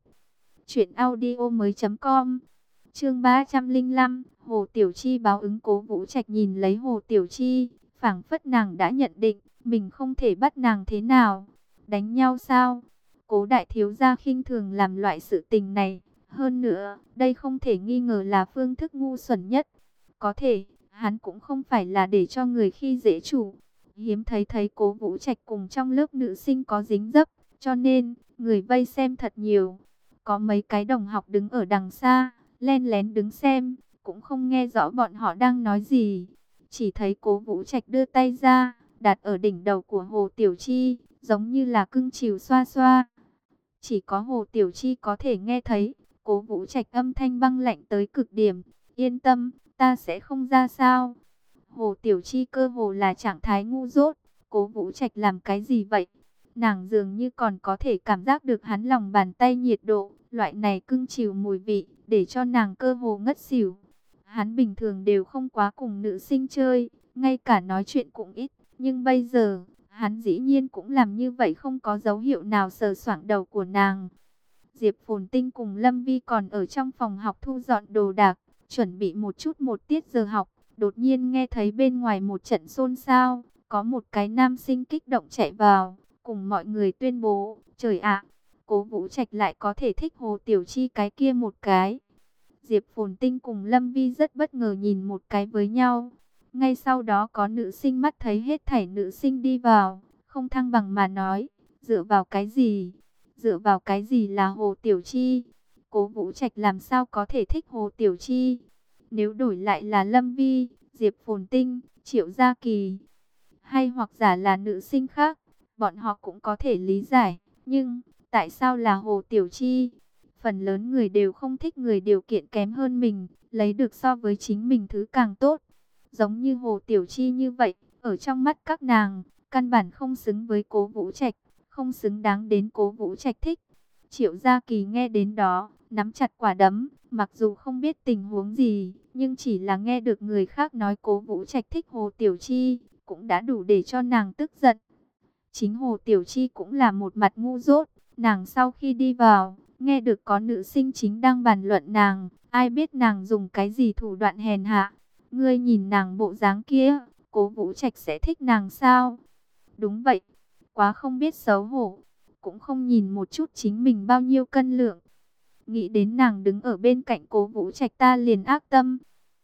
S1: truyệnaudiomoi.com. Chương 305, Hồ Tiểu Chi báo ứng. Cố Vũ Trạch nhìn lấy Hồ Tiểu Chi, phảng phất nàng đã nhận định mình không thể bắt nàng thế nào. Đánh nhau sao? Cố đại thiếu gia khinh thường làm loại sự tình này, hơn nữa, đây không thể nghi ngờ là phương thức ngu xuẩn nhất. Có thể, hắn cũng không phải là để cho người khi dễ chủ. Hiếm thấy Cố Vũ Trạch cùng trong lớp nữ sinh có dính dấp, cho nên người vây xem thật nhiều. Có mấy cái đồng học đứng ở đằng xa, len lén đứng xem, cũng không nghe rõ bọn họ đang nói gì. Chỉ thấy Cố Vũ Trạch đưa tay ra, đặt ở đỉnh đầu của Hồ Tiểu Chi, giống như là cưng chiều xoa xoa. Chỉ có Hồ Tiểu Chi có thể nghe thấy, Cố Vũ Trạch âm thanh băng lạnh tới cực điểm. Yên tâm, ta sẽ không ra sao. Hồ Tiểu Chi cơ hồ là trạng thái ngu dốt. Cố Vũ Trạch làm cái gì vậy? Nàng dường như còn có thể cảm giác được hắn lòng bàn tay nhiệt độ. Loại này cưng chiều mùi vị, để cho nàng cơ hồ ngất xỉu. Hắn bình thường đều không quá cùng nữ sinh chơi, ngay cả nói chuyện cũng ít. Nhưng bây giờ, hắn dĩ nhiên cũng làm như vậy, không có dấu hiệu nào sờ soạng đầu của nàng. Diệp Phồn Tinh cùng Lâm Vi còn ở trong phòng học thu dọn đồ đạc, chuẩn bị một tiết giờ học. Đột nhiên nghe thấy bên ngoài một trận xôn xao, có một cái nam sinh kích động chạy vào, cùng mọi người tuyên bố, trời ạ, Cố Vũ Trạch lại có thể thích Hồ Tiểu Chi cái kia một cái. Diệp Phồn Tinh cùng Lâm Vi rất bất ngờ nhìn một cái với nhau. Ngay sau đó có nữ sinh mắt thấy hết thảy nữ sinh đi vào, không thăng bằng mà nói, dựa vào cái gì? Dựa vào cái gì là Hồ Tiểu Chi? Cố Vũ Trạch làm sao có thể thích Hồ Tiểu Chi? Nếu đổi lại là Lâm Vi, Diệp Phồn Tinh, Triệu Gia Kỳ, hay hoặc giả là nữ sinh khác, bọn họ cũng có thể lý giải. Nhưng, tại sao là Hồ Tiểu Chi? Phần lớn người đều không thích người điều kiện kém hơn mình, lấy được so với chính mình thứ càng tốt. Giống như Hồ Tiểu Chi như vậy, ở trong mắt các nàng, căn bản không xứng với Cố Vũ Trạch, không xứng đáng đến Cố Vũ Trạch thích. Triệu Gia Kỳ nghe đến đó, nắm chặt quả đấm, mặc dù không biết tình huống gì, nhưng chỉ là nghe được người khác nói Cố Vũ Trạch thích Hồ Tiểu Chi, cũng đã đủ để cho nàng tức giận. Chính Hồ Tiểu Chi cũng là một mặt ngu dốt, nàng sau khi đi vào, nghe được có nữ sinh chính đang bàn luận nàng, ai biết nàng dùng cái gì thủ đoạn hèn hạ. Ngươi nhìn nàng bộ dáng kia, Cố Vũ Trạch sẽ thích nàng sao? Đúng vậy, quá không biết xấu hổ, cũng không nhìn một chút chính mình bao nhiêu cân lượng. Nghĩ đến nàng đứng ở bên cạnh Cố Vũ Trạch ta liền ác tâm.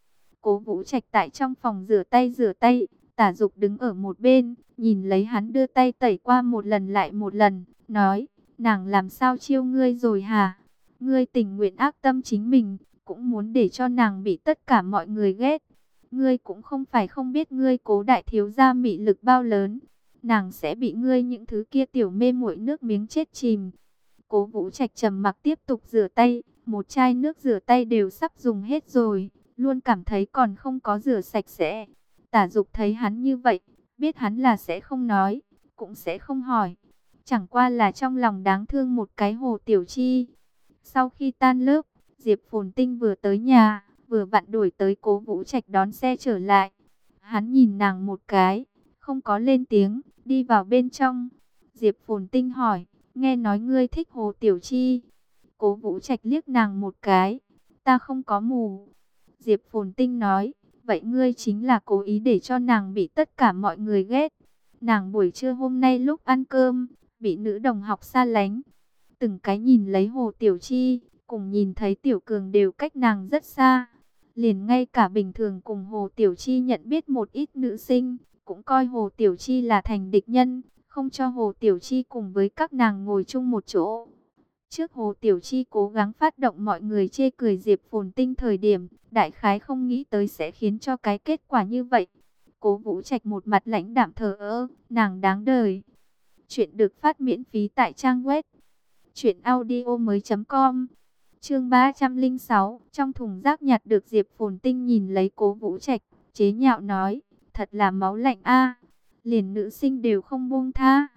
S1: Cố Vũ Trạch tại trong phòng rửa tay, Tả Dục đứng ở một bên, nhìn lấy hắn đưa tay tẩy qua một lần lại một lần, nói, nàng làm sao chiêu ngươi rồi hả? Ngươi tình nguyện ác tâm chính mình, cũng muốn để cho nàng bị tất cả mọi người ghét. Ngươi cũng không phải không biết ngươi Cố đại thiếu gia mị lực bao lớn, nàng sẽ bị ngươi những thứ kia tiểu mê muội nước miếng chết chìm. Cố Vũ Trạch trầm mặc tiếp tục rửa tay, một chai nước rửa tay đều sắp dùng hết rồi, luôn cảm thấy còn không có rửa sạch sẽ. Tả Dục thấy hắn như vậy, biết hắn là sẽ không nói, cũng sẽ không hỏi. Chẳng qua là trong lòng đáng thương một cái Hồ Tiểu Chi. Sau khi tan lớp, Diệp Phồn Tinh vừa tới nhà, vừa vặn đuổi tới Cố Vũ Trạch đón xe trở lại. Hắn nhìn nàng một cái, không có lên tiếng, đi vào bên trong. Diệp Phồn Tinh hỏi, nghe nói ngươi thích Hồ Tiểu Chi. Cố Vũ Trạch liếc nàng một cái, ta không có mù. Diệp Phồn Tinh nói, vậy ngươi chính là cố ý để cho nàng bị tất cả mọi người ghét. Nàng buổi trưa hôm nay lúc ăn cơm, bị nữ đồng học xa lánh. Từng cái nhìn lấy Hồ Tiểu Chi, cùng nhìn thấy Tiểu Cường đều cách nàng rất xa. Liền ngay cả bình thường cùng Hồ Tiểu Chi nhận biết một ít nữ sinh, cũng coi Hồ Tiểu Chi là thành địch nhân, không cho Hồ Tiểu Chi cùng với các nàng ngồi chung một chỗ. Trước Hồ Tiểu Chi cố gắng phát động mọi người chê cười Diệp Phồn Tinh thời điểm, đại khái không nghĩ tới sẽ khiến cho cái kết quả như vậy. Cố Vũ Trạch một mặt lãnh đạm thờ ơ, nàng đáng đời. Chuyện được phát miễn phí tại trang web truyệnaudiomoi.com. Chương 306, trong thùng rác nhặt được Diệp Phồn Tinh nhìn lấy Cố Vũ Trạch, chế nhạo nói, thật là máu lạnh a, liền nữ sinh đều không buông tha.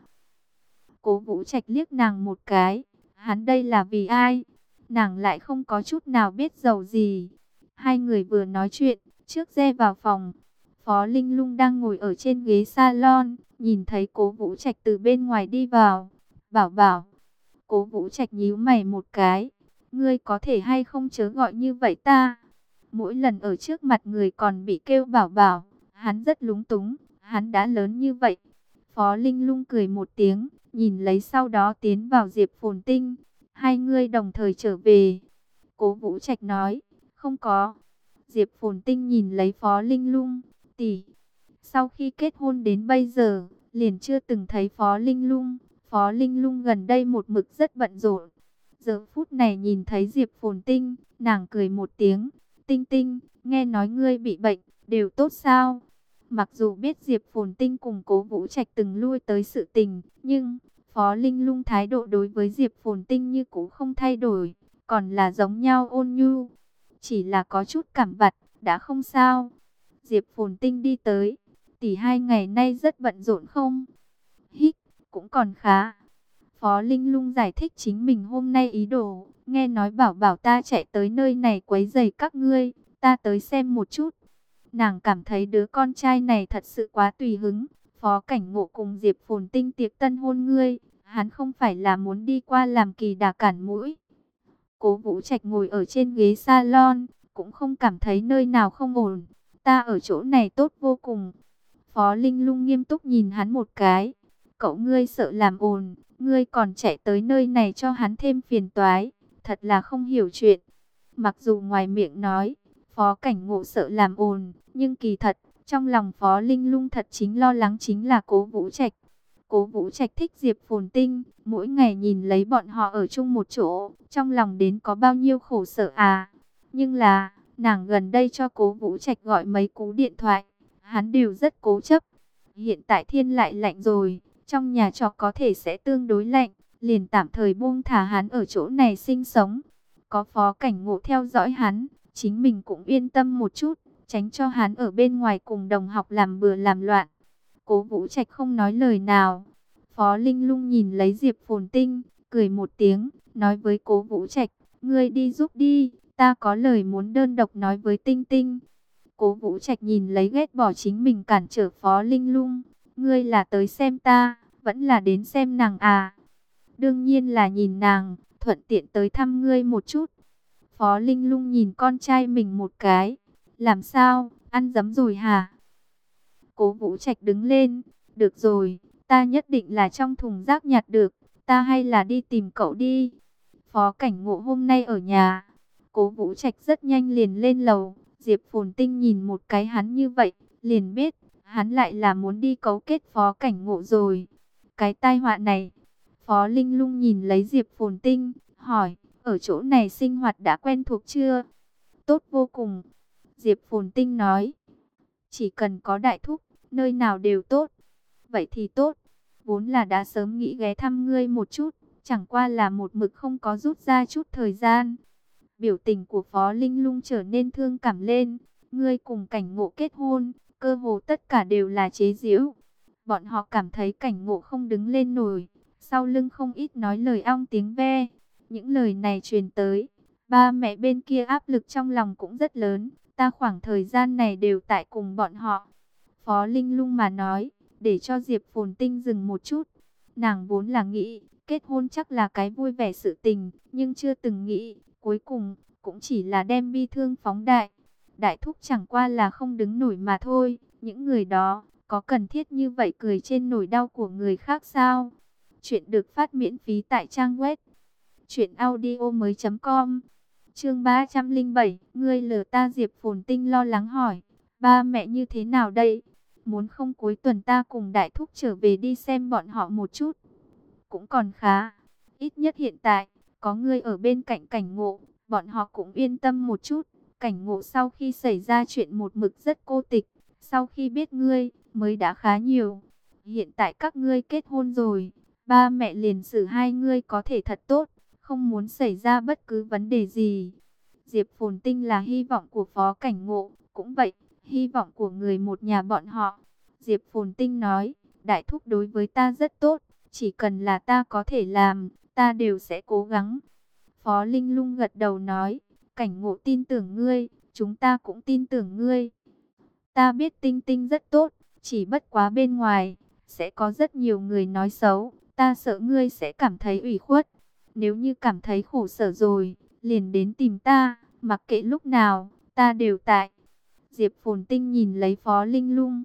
S1: Cố Vũ Trạch liếc nàng một cái, hắn đây là vì ai? Nàng lại không có chút nào biết giàu gì. Hai người vừa nói chuyện, trước xe vào phòng. Phó Linh Lung đang ngồi ở trên ghế salon, nhìn thấy Cố Vũ Trạch từ bên ngoài đi vào. Bảo bảo. Cố Vũ Trạch nhíu mày một cái. Ngươi có thể hay không chớ gọi như vậy ta? Mỗi lần ở trước mặt người còn bị kêu bảo bảo. Hắn rất lúng túng. Hắn đã lớn như vậy. Phó Linh Lung cười một tiếng, nhìn lấy sau đó tiến vào Diệp Phồn Tinh. Hai người đồng thời trở về. Cố Vũ Trạch nói. Không có. Diệp Phồn Tinh nhìn lấy Phó Linh Lung. Tỷ, sau khi kết hôn đến bây giờ, liền chưa từng thấy Phó Linh Lung. Phó Linh Lung gần đây một mực rất bận rộn. Giờ phút này nhìn thấy Diệp Phồn Tinh, nàng cười một tiếng. Tinh Tinh, nghe nói ngươi bị bệnh, đều tốt sao? Mặc dù biết Diệp Phồn Tinh cùng Cố Vũ Trạch từng lui tới sự tình, nhưng Phó Linh Lung thái độ đối với Diệp Phồn Tinh như cũ không thay đổi, còn là giống nhau ôn nhu. Chỉ là có chút cảm vặt, đã không sao. Diệp Phồn Tinh đi tới, tỷ hai ngày nay rất bận rộn không? Hít, cũng còn khá. Phó Linh Lung giải thích chính mình hôm nay ý đồ, nghe nói bảo bảo ta chạy tới nơi này quấy rầy các ngươi, ta tới xem một chút. Nàng cảm thấy đứa con trai này thật sự quá tùy hứng. Phó Cảnh Ngộ cùng Diệp Phồn Tinh tiệc tân hôn ngươi, hắn không phải là muốn đi qua làm kỳ đà cản mũi. Cố Vũ Trạch ngồi ở trên ghế salon, cũng không cảm thấy nơi nào không ổn. Ta ở chỗ này tốt vô cùng. Phó Linh Lung nghiêm túc nhìn hắn một cái. Cậu ngươi sợ làm ồn, ngươi còn chạy tới nơi này cho hắn thêm phiền toái. Thật là không hiểu chuyện. Mặc dù ngoài miệng nói, Phó Cảnh Ngộ sợ làm ồn, nhưng kỳ thật, trong lòng Phó Linh Lung thật chính lo lắng chính là Cố Vũ Trạch. Cố Vũ Trạch thích Diệp Phồn Tinh, mỗi ngày nhìn lấy bọn họ ở chung một chỗ, trong lòng đến có bao nhiêu khổ sở à. Nhưng là, nàng gần đây cho Cố Vũ Trạch gọi mấy cú điện thoại, hắn đều rất cố chấp. Hiện tại thiên lại lạnh rồi, trong nhà trọ có thể sẽ tương đối lạnh, liền tạm thời buông thả hắn ở chỗ này sinh sống. Có Phó Cảnh Ngộ theo dõi hắn, chính mình cũng yên tâm một chút, tránh cho hắn ở bên ngoài cùng đồng học làm bừa làm loạn. Cố Vũ Trạch không nói lời nào. Phó Linh Lung nhìn lấy Diệp Phồn Tinh, cười một tiếng, nói với Cố Vũ Trạch, ngươi đi giúp đi, ta có lời muốn đơn độc nói với Tinh Tinh. Cố Vũ Trạch nhìn lấy ghét bỏ chính mình cản trở Phó Linh Lung, ngươi là tới xem ta, vẫn là đến xem nàng à? Đương nhiên là nhìn nàng, thuận tiện tới thăm ngươi một chút. Phó Linh Lung nhìn con trai mình một cái, làm sao, ăn dấm rồi hả? Cố Vũ Trạch đứng lên, được rồi, ta nhất định là trong thùng rác nhặt được, ta hay là đi tìm cậu đi. Phó Cảnh Ngộ hôm nay ở nhà. Cố Vũ Trạch rất nhanh liền lên lầu. Diệp Phồn Tinh nhìn một cái hắn như vậy, liền biết, hắn lại là muốn đi cấu kết Phó Cảnh Ngộ rồi. Cái tai họa này. Phó Linh Lung nhìn lấy Diệp Phồn Tinh, hỏi, ở chỗ này sinh hoạt đã quen thuộc chưa? Tốt vô cùng. Diệp Phồn Tinh nói, chỉ cần có đại thúc, nơi nào đều tốt. Vậy thì tốt, vốn là đã sớm nghĩ ghé thăm ngươi một chút, chẳng qua là một mực không có rút ra chút thời gian. Biểu tình của Phó Linh Lung trở nên thương cảm lên, ngươi cùng Cảnh Ngộ kết hôn, cơ hồ tất cả đều là chế giễu. Bọn họ cảm thấy Cảnh Ngộ không đứng lên nổi, sau lưng không ít nói lời ong tiếng ve. Những lời này truyền tới, ba mẹ bên kia áp lực trong lòng cũng rất lớn, ta khoảng thời gian này đều tại cùng bọn họ. Phó Linh Lung mà nói, để cho Diệp Phồn Tinh dừng một chút. Nàng vốn là nghĩ, kết hôn chắc là cái vui vẻ sự tình, nhưng chưa từng nghĩ, cuối cùng, cũng chỉ là đem bi thương phóng đại. Đại thúc chẳng qua là không đứng nổi mà thôi. Những người đó, có cần thiết như vậy cười trên nỗi đau của người khác sao? Chuyện được phát miễn phí tại trang web truyệnaudiomoi.com. Chương 307, ngươi lừa ta. Diệp Phồn Tinh lo lắng hỏi, ba mẹ như thế nào đây? Muốn không cuối tuần ta cùng Đại thúc trở về đi xem bọn họ một chút? Cũng còn khá, ít nhất hiện tại có ngươi ở bên cạnh Cảnh Ngộ, bọn họ cũng yên tâm một chút. Cảnh Ngộ sau khi xảy ra chuyện một mực rất cô tịch, sau khi biết ngươi mới đã khá nhiều. Hiện tại các ngươi kết hôn rồi, ba mẹ liền xử hai ngươi có thể thật tốt, không muốn xảy ra bất cứ vấn đề gì. Diệp Phồn Tinh là hy vọng của Phó Cảnh Ngộ, cũng vậy, hy vọng của người một nhà bọn họ. Diệp Phồn Tinh nói, Đại thúc đối với ta rất tốt, chỉ cần là ta có thể làm, ta đều sẽ cố gắng. Phó Linh Lung gật đầu nói, Cảnh Ngộ tin tưởng ngươi, chúng ta cũng tin tưởng ngươi. Ta biết Tinh Tinh rất tốt, chỉ bất quá bên ngoài sẽ có rất nhiều người nói xấu, ta sợ ngươi sẽ cảm thấy ủy khuất. Nếu như cảm thấy khổ sở rồi, liền đến tìm ta, mặc kệ lúc nào, ta đều tại. Diệp Phồn Tinh nhìn lấy Phó Linh Lung,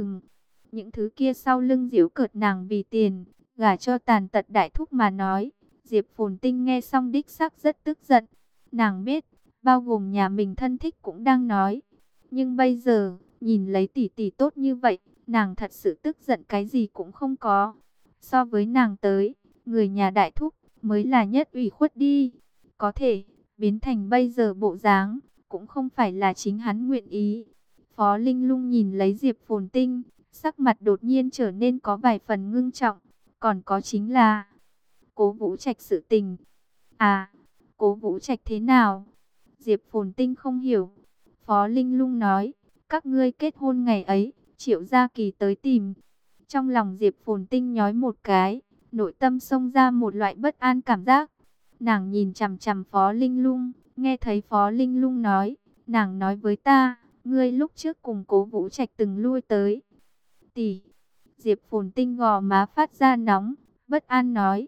S1: những thứ kia sau lưng giễu cợt nàng vì tiền, gả cho tàn tật Đại thúc mà nói. Diệp Phồn Tinh nghe xong đích xác rất tức giận. Nàng biết, bao gồm nhà mình thân thích cũng đang nói. Nhưng bây giờ, nhìn lấy tỷ tỷ tốt như vậy, nàng thật sự tức giận cái gì cũng không có. So với nàng tới, người nhà Đại thúc mới là nhất ủy khuất đi. Có thể, biến thành bây giờ bộ dáng, cũng không phải là chính hắn nguyện ý. Phó Linh Lung nhìn lấy Diệp Phồn Tinh, sắc mặt đột nhiên trở nên có vài phần ngưng trọng. Còn có chính là Cố Vũ Trạch sự tình. À, Cố Vũ Trạch thế nào? Diệp Phồn Tinh không hiểu. Phó Linh Lung nói, các ngươi kết hôn ngày ấy, Triệu Gia Kỳ tới tìm. Trong lòng Diệp Phồn Tinh nhói một cái, nội tâm xông ra một loại bất an cảm giác. Nàng nhìn chằm chằm Phó Linh Lung, nghe thấy Phó Linh Lung nói, nàng nói với ta, ngươi lúc trước cùng Cố Vũ Trạch từng lui tới. Tỷ, Diệp Phồn Tinh gò má phát ra nóng, bất an nói,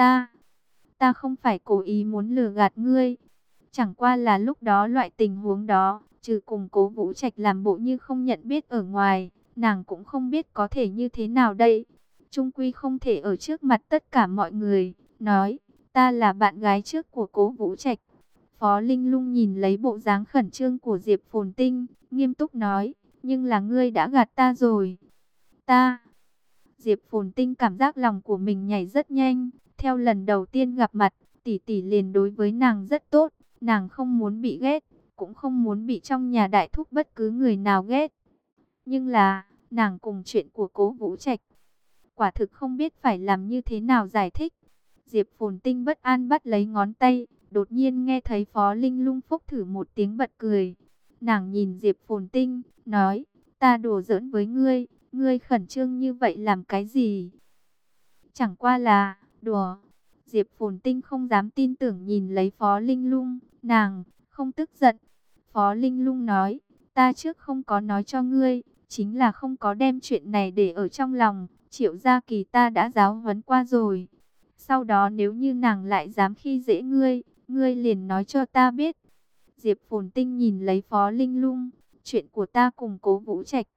S1: ta không phải cố ý muốn lừa gạt ngươi. Chẳng qua là lúc đó loại tình huống đó, trừ cùng Cố Vũ Trạch làm bộ như không nhận biết ở ngoài, nàng cũng không biết có thể như thế nào đây. Chung quy không thể ở trước mặt tất cả mọi người, nói, ta là bạn gái trước của Cố Vũ Trạch. Phó Linh Lung nhìn lấy bộ dáng khẩn trương của Diệp Phồn Tinh, nghiêm túc nói, nhưng là ngươi đã gạt ta rồi. Ta... Diệp Phồn Tinh cảm giác lòng của mình nhảy rất nhanh. Theo lần đầu tiên gặp mặt, tỷ tỷ liền đối với nàng rất tốt. Nàng không muốn bị ghét, cũng không muốn bị trong nhà Đại thúc bất cứ người nào ghét. Nhưng là, nàng cùng chuyện của Cố Vũ Trạch, quả thực không biết phải làm như thế nào giải thích. Diệp Phồn Tinh bất an bắt lấy ngón tay, đột nhiên nghe thấy Phó Linh Lung phốc thử một tiếng bật cười. Nàng nhìn Diệp Phồn Tinh, nói, ta đùa giỡn với ngươi, ngươi khẩn trương như vậy làm cái gì? Chẳng qua là đùa. Diệp Phồn Tinh không dám tin tưởng nhìn lấy Phó Linh Lung, nàng không tức giận. Phó Linh Lung nói, ta trước không có nói cho ngươi, chính là không có đem chuyện này để ở trong lòng. Triệu Gia Kỳ ta đã giáo huấn qua rồi. Sau đó nếu như nàng lại dám khi dễ ngươi, ngươi liền nói cho ta biết. Diệp Phồn Tinh nhìn lấy Phó Linh Lung, chuyện của ta cùng Cố Vũ Trạch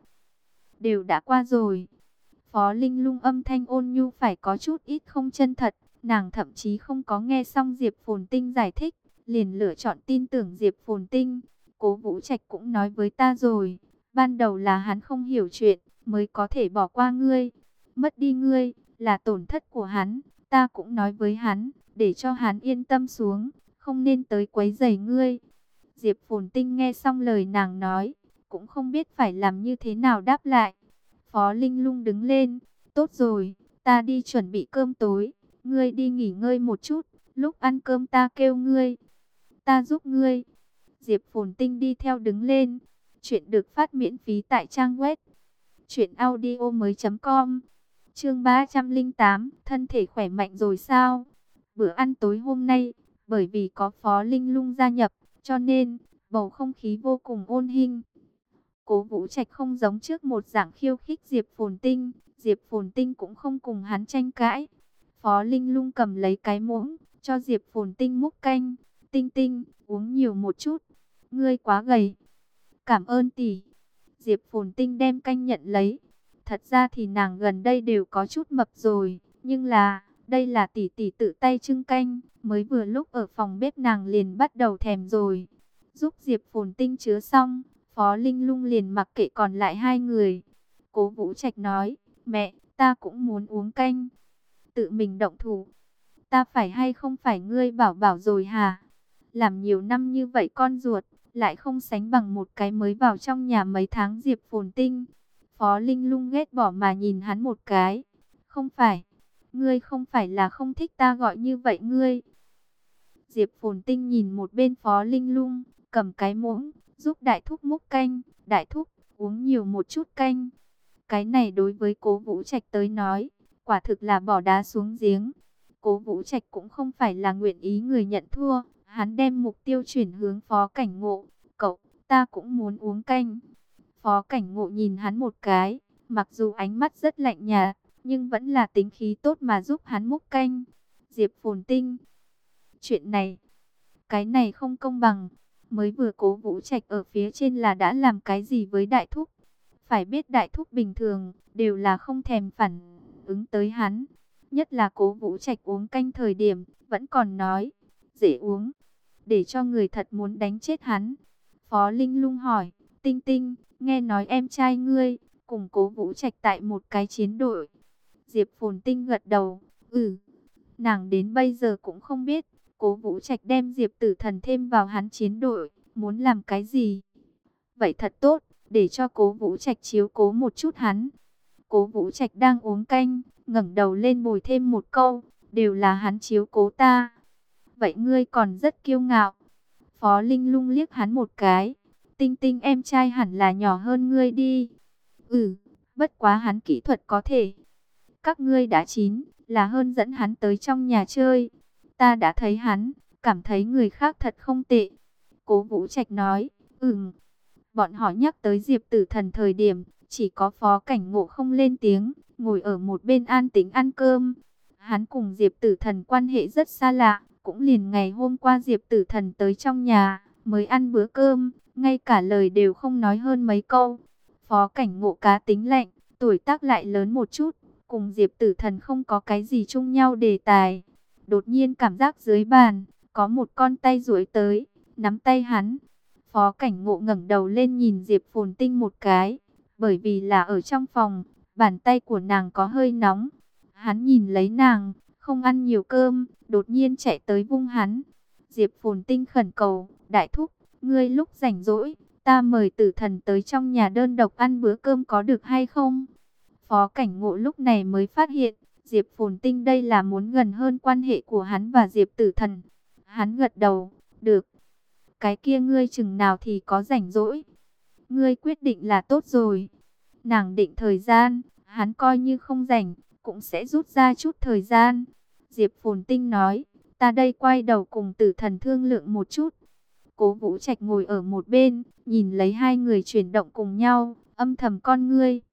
S1: đều đã qua rồi. Phó Linh Lung âm thanh ôn nhu phải có chút ít không chân thật. Nàng thậm chí không có nghe xong Diệp Phồn Tinh giải thích, liền lựa chọn tin tưởng Diệp Phồn Tinh. Cố Vũ Trạch cũng nói với ta rồi, ban đầu là hắn không hiểu chuyện, mới có thể bỏ qua ngươi. Mất đi ngươi, là tổn thất của hắn. Ta cũng nói với hắn, để cho hắn yên tâm xuống, không nên tới quấy rầy ngươi. Diệp Phồn Tinh nghe xong lời nàng nói, cũng không biết phải làm như thế nào đáp lại. Phó Linh Lung đứng lên, tốt rồi, ta đi chuẩn bị cơm tối, ngươi đi nghỉ ngơi một chút, lúc ăn cơm ta kêu ngươi, ta giúp ngươi. Diệp Phồn Tinh đi theo đứng lên. Chuyện được phát miễn phí tại trang web truyệnaudiomoi.com. Chương 308, thân thể khỏe mạnh rồi sao? Bữa ăn tối hôm nay, bởi vì có Phó Linh Lung gia nhập, cho nên bầu không khí vô cùng ôn hình. Cố Vũ Trạch không giống trước một dạng khiêu khích Diệp Phồn Tinh, Diệp Phồn Tinh cũng không cùng hắn tranh cãi. Phó Linh Lung cầm lấy cái muỗng, cho Diệp Phồn Tinh múc canh. Tinh Tinh, uống nhiều một chút, ngươi quá gầy. Cảm ơn tỷ. Diệp Phồn Tinh đem canh nhận lấy. Thật ra thì nàng gần đây đều có chút mập rồi, nhưng đây là tỷ tỷ tự tay trưng canh, mới vừa lúc ở phòng bếp nàng liền bắt đầu thèm rồi. Giúp Diệp Phồn Tinh chứa xong, Phó Linh Lung liền mặc kệ còn lại hai người. Cố Vũ Trạch nói, mẹ, ta cũng muốn uống canh. Tự mình động thủ. Ta phải hay không phải ngươi bảo bảo rồi hả? Làm nhiều năm như vậy con ruột, lại không sánh bằng một cái mới vào trong nhà mấy tháng Diệp Phồn Tinh. Phó Linh Lung ghét bỏ mà nhìn hắn một cái. Không phải, ngươi không phải là không thích ta gọi như vậy ngươi. Diệp Phồn Tinh nhìn một bên Phó Linh Lung, cầm cái muỗng, giúp đại thúc múc canh. Đại thúc, uống nhiều một chút canh. Cái này đối với Cố Vũ Trạch tới nói, quả thực là bỏ đá xuống giếng. Cố Vũ Trạch cũng không phải là nguyện ý người nhận thua. Hắn đem mục tiêu chuyển hướng Phó Cảnh Ngộ. Cậu, ta cũng muốn uống canh. Phó Cảnh Ngộ nhìn hắn một cái, mặc dù ánh mắt rất lạnh nhạt, nhưng vẫn là tính khí tốt mà giúp hắn múc canh. Diệp Phồn Tinh, chuyện này, cái này không công bằng. Mới vừa Cố Vũ Trạch ở phía trên là đã làm cái gì với đại thúc? Phải biết đại thúc bình thường đều là không thèm phản ứng tới hắn. Nhất là Cố Vũ Trạch uống canh thời điểm, vẫn còn nói, dễ uống, để cho người thật muốn đánh chết hắn. Phó Linh Lung hỏi, Tinh Tinh, nghe nói em trai ngươi cùng Cố Vũ Trạch tại một cái chiến đội. Diệp Phồn Tinh gật đầu, nàng đến bây giờ cũng không biết Cố Vũ Trạch đem Diệp Tử Thần thêm vào hắn chiến đội, muốn làm cái gì. Vậy thật tốt, để cho Cố Vũ Trạch chiếu cố một chút hắn. Cố Vũ Trạch đang uống canh, ngẩng đầu lên bồi thêm một câu, đều là hắn chiếu cố ta. Vậy ngươi còn rất kiêu ngạo. Phó Linh Lung liếc hắn một cái. Tinh Tinh em trai hẳn là nhỏ hơn ngươi đi. Bất quá hắn kỹ thuật có thể. Các ngươi đã chín, là hơn dẫn hắn tới trong nhà chơi. Ta đã thấy hắn, cảm thấy người khác thật không tệ. Cố Vũ Trạch nói, Bọn họ nhắc tới Diệp Tử Thần thời điểm, chỉ có Phó Cảnh Ngộ không lên tiếng, ngồi ở một bên an tĩnh ăn cơm. Hắn cùng Diệp Tử Thần quan hệ rất xa lạ, cũng liền ngày hôm qua Diệp Tử Thần tới trong nhà, mới ăn bữa cơm, ngay cả lời đều không nói hơn mấy câu. Phó Cảnh Ngộ cá tính lạnh, tuổi tác lại lớn một chút, cùng Diệp Tử Thần không có cái gì chung nhau đề tài. Đột nhiên cảm giác dưới bàn, có một con tay duỗi tới, nắm tay hắn. Phó Cảnh Ngộ ngẩng đầu lên nhìn Diệp Phồn Tinh một cái, bởi vì là ở trong phòng, bàn tay của nàng có hơi nóng. Hắn nhìn lấy nàng, không ăn nhiều cơm, đột nhiên chạy tới vung hắn. Diệp Phồn Tinh khẩn cầu, đại thúc, ngươi lúc rảnh rỗi, ta mời Tử Thần tới trong nhà đơn độc ăn bữa cơm có được hay không? Phó Cảnh Ngộ lúc này mới phát hiện, Diệp Phồn Tinh đây là muốn gần hơn quan hệ của hắn và Diệp Tử Thần. Hắn gật đầu, được. Cái kia ngươi chừng nào thì có rảnh rỗi. Ngươi quyết định là tốt rồi. Nàng định thời gian, hắn coi như không rảnh, cũng sẽ rút ra chút thời gian. Diệp Phồn Tinh nói, ta đây quay đầu cùng Tử Thần thương lượng một chút. Cố Vũ Trạch ngồi ở một bên, nhìn lấy hai người chuyển động cùng nhau, âm thầm con ngươi.